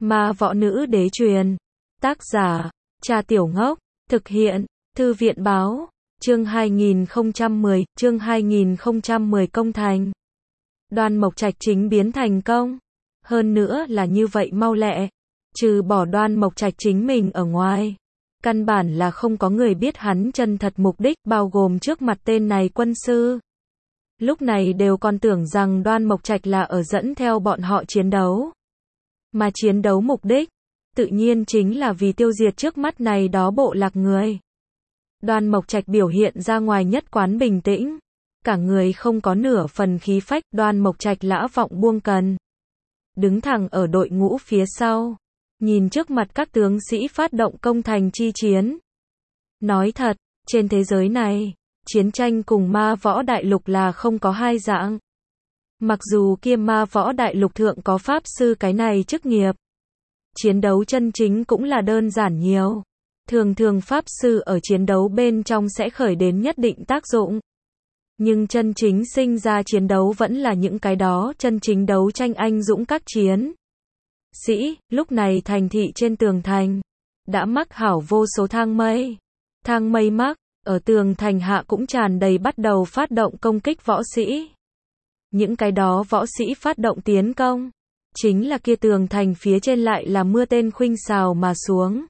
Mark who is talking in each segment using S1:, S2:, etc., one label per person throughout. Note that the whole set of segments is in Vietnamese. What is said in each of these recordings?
S1: Ma võ nữ đế truyền. Tác giả, Cha Tiểu Ngốc. Thực hiện, Thư viện báo. Chương 2010 công thành. Đoan Mộc Trạch chính biến thành công. Hơn nữa là như vậy mau lẹ. Trừ bỏ Đoan Mộc Trạch chính mình ở ngoài. Căn bản là không có người biết hắn chân thật mục đích, bao gồm trước mặt tên này quân sư. Lúc này đều còn tưởng rằng Đoan Mộc Trạch là ở dẫn theo bọn họ chiến đấu. Mà chiến đấu mục đích, tự nhiên chính là vì tiêu diệt trước mắt này đó bộ lạc người. Đoan Mộc Trạch biểu hiện ra ngoài nhất quán bình tĩnh. Cả người không có nửa phần khí phách, Đoan Mộc Trạch lã vọng buông cần. Đứng thẳng ở đội ngũ phía sau. Nhìn trước mặt các tướng sĩ phát động công thành chi chiến. Nói thật, trên thế giới này, chiến tranh cùng ma võ đại lục là không có hai dạng. Mặc dù kia ma võ đại lục thượng có pháp sư cái này chức nghiệp. Chiến đấu chân chính cũng là đơn giản nhiều. Thường thường pháp sư ở chiến đấu bên trong sẽ khởi đến nhất định tác dụng. Nhưng chân chính sinh ra chiến đấu vẫn là những cái đó chân chính đấu tranh anh dũng các chiến sĩ. Lúc này thành thị trên tường thành đã mắc hảo vô số thang mây. Thang mây mắc, ở tường thành hạ cũng tràn đầy bắt đầu phát động công kích võ sĩ. Những cái đó võ sĩ phát động tiến công, chính là kia tường thành phía trên lại là mưa tên khuynh xào mà xuống.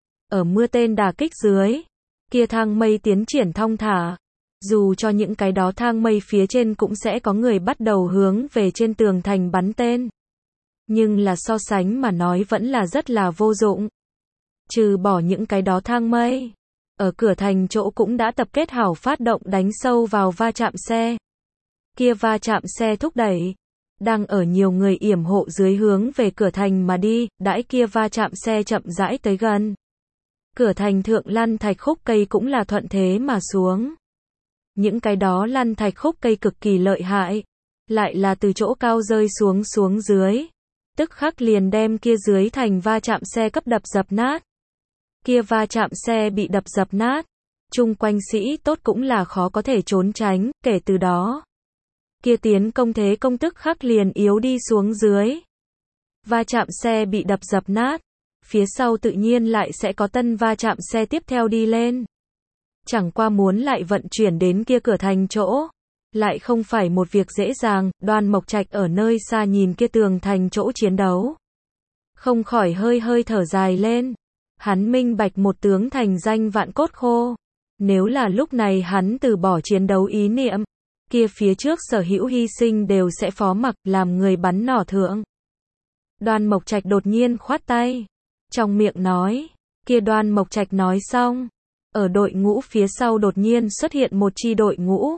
S1: Ở mưa tên đả kích dưới, kia thang mây tiến triển thong thả. Dù cho những cái đó thang mây phía trên cũng sẽ có người bắt đầu hướng về trên tường thành bắn tên. Nhưng là so sánh mà nói vẫn là rất là vô dụng. Trừ bỏ những cái đó thang mây, ở cửa thành chỗ cũng đã tập kết hảo phát động đánh sâu vào va chạm xe. Kia va chạm xe thúc đẩy, đang ở nhiều người yểm hộ dưới hướng về cửa thành mà đi, đãi kia va chạm xe chậm rãi tới gần. Cửa thành thượng lăn thạch khúc cây cũng là thuận thế mà xuống. Những cái đó lăn thạch khúc cây cực kỳ lợi hại, lại là từ chỗ cao rơi xuống dưới. Tức khắc liền đem kia dưới thành va chạm xe cấp đập dập nát. Kia va chạm xe bị đập dập nát, chung quanh sĩ tốt cũng là khó có thể trốn tránh, kể từ đó. Kia tiến công thế công tức khắc liền yếu đi xuống dưới. Va chạm xe bị đập dập nát, phía sau tự nhiên lại sẽ có tân va chạm xe tiếp theo đi lên. Chẳng qua muốn lại vận chuyển đến kia cửa thành chỗ, lại không phải một việc dễ dàng. Đoan Mộc Trạch ở nơi xa nhìn kia tường thành chỗ chiến đấu, không khỏi hơi thở dài lên. Hắn minh bạch một tướng thành danh vạn cốt khô. Nếu là lúc này hắn từ bỏ chiến đấu ý niệm, kia phía trước sở hữu hy sinh đều sẽ phó mặc làm người bắn nỏ thượng. Đoan Mộc Trạch đột nhiên khoát tay, trong miệng nói, kia Đoan Mộc Trạch nói xong, ở đội ngũ phía sau đột nhiên xuất hiện một chi đội ngũ.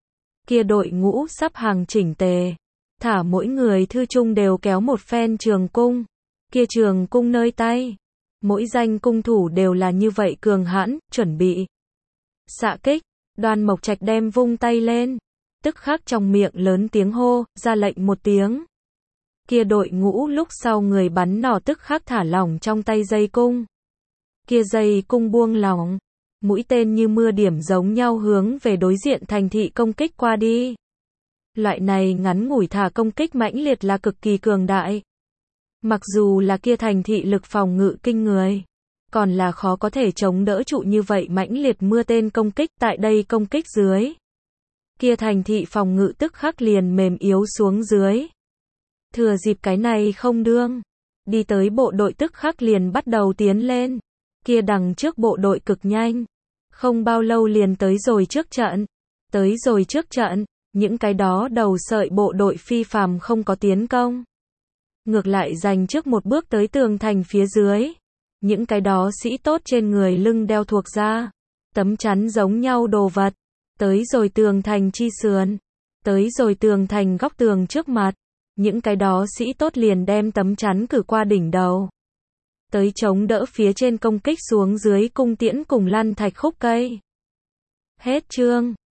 S1: Kia đội ngũ sắp hàng chỉnh tề, thả mỗi người thư trung đều kéo một phen trường cung. Kia trường cung nơi tay, mỗi danh cung thủ đều là như vậy cường hãn, chuẩn bị xạ kích. Đoan Mộc Trạch đem vung tay lên, tức khắc trong miệng lớn tiếng hô, ra lệnh một tiếng. Kia đội ngũ lúc sau người bắn nỏ tức khắc thả lỏng trong tay dây cung. Kia dây cung buông lỏng, mũi tên như mưa điểm giống nhau hướng về đối diện thành thị công kích qua đi. Loại này ngắn ngủi thả công kích mãnh liệt là cực kỳ cường đại. Mặc dù là kia thành thị lực phòng ngự kinh người, còn là khó có thể chống đỡ trụ như vậy mãnh liệt mưa tên công kích. Tại đây công kích dưới, kia thành thị phòng ngự tức khắc liền mềm yếu xuống dưới. Thừa dịp cái này không đương, đi tới bộ đội tức khắc liền bắt đầu tiến lên. Kia đằng trước bộ đội cực nhanh, không bao lâu liền tới rồi trước trận. Những cái đó đầu sợi bộ đội phi phàm không có tiến công, ngược lại giành trước một bước tới tường thành phía dưới. Những cái đó sĩ tốt trên người lưng đeo thuộc ra tấm chắn giống nhau đồ vật, tới rồi tường thành chi sườn, tới rồi tường thành góc tường trước mặt. Những cái đó sĩ tốt liền đem tấm chắn cử qua đỉnh đầu, tới chống đỡ phía trên công kích xuống dưới cung tiễn cùng lăn thạch khúc cây. Hết chương.